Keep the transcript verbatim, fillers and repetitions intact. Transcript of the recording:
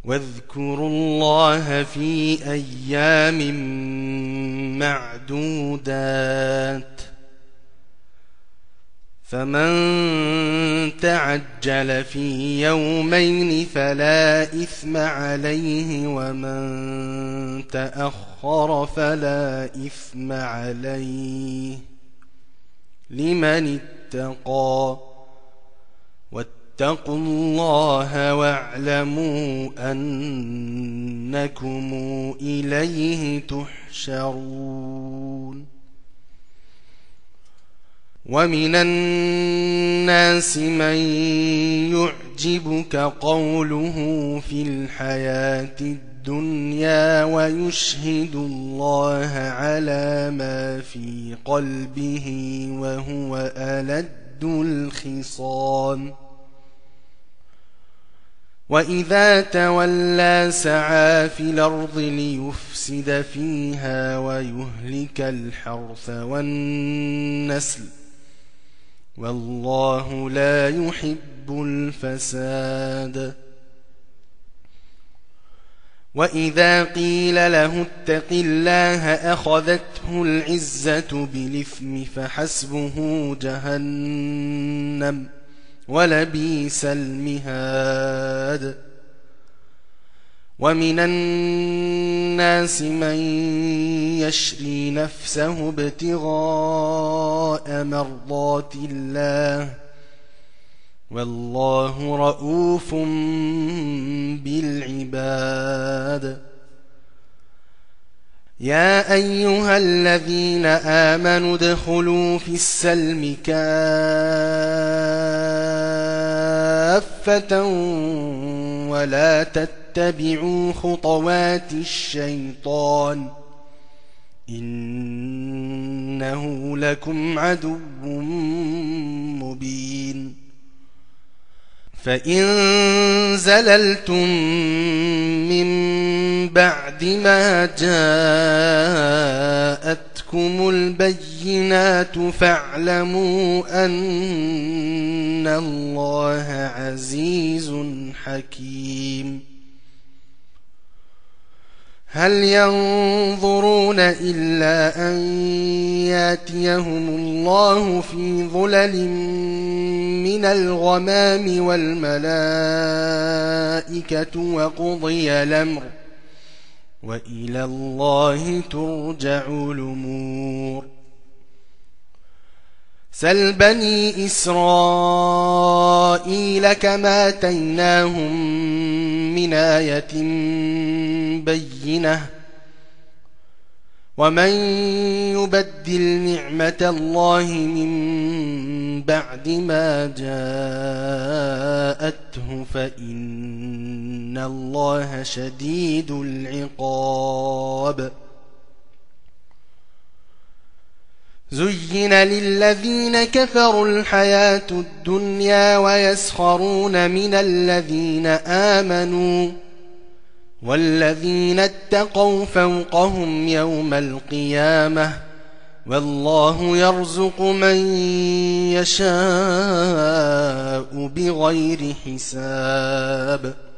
واذكروا الله في أيام معدودات فمن تعجل في يومين فلا إثم عليه ومن تأخر فلا إثم عليه لمن اتقى واتقوا الله واعلموا أنكم إليه تحشرون ومن الناس من يعجبك قوله في الحياة الدنيا ويشهد الله على ما في قلبه وهو ألد الخصام وإذا تولى سعى في الأرض ليفسد فيها ويهلك الحرث والنسل والله لا يحب الفساد وإذا قيل له اتق الله أخذته العزة بالإثم فحسبه جهنم ولبئس المهاد ومن الناس من يشري نفسه ابتغاء مرضات الله والله رؤوف بالعباد يا أيها الذين آمنوا ادخلوا في السلم كافة ولا تتبعوا خطوات الشيطان إنه لكم عدو مبين فإن زللتم من بعد ما جاءتكم البينات فاعلموا أن الله عزيز حكيم هل ينظرون إلا أن ياتيهم الله في ظلل من الغمام والملائكة وقضي الأمر وإلى الله ترجع الأمور سل بني إسرائيل كما آتيناهم من آية بينة ومن يبدل نعمة الله من بعد ما جاءته فإن الله شديد العقاب زين للذين كفروا الحياة الدنيا ويسخرون من الذين آمنوا والذين اتقوا فوقهم يوم القيامة والله يرزق من يشاء بغير حساب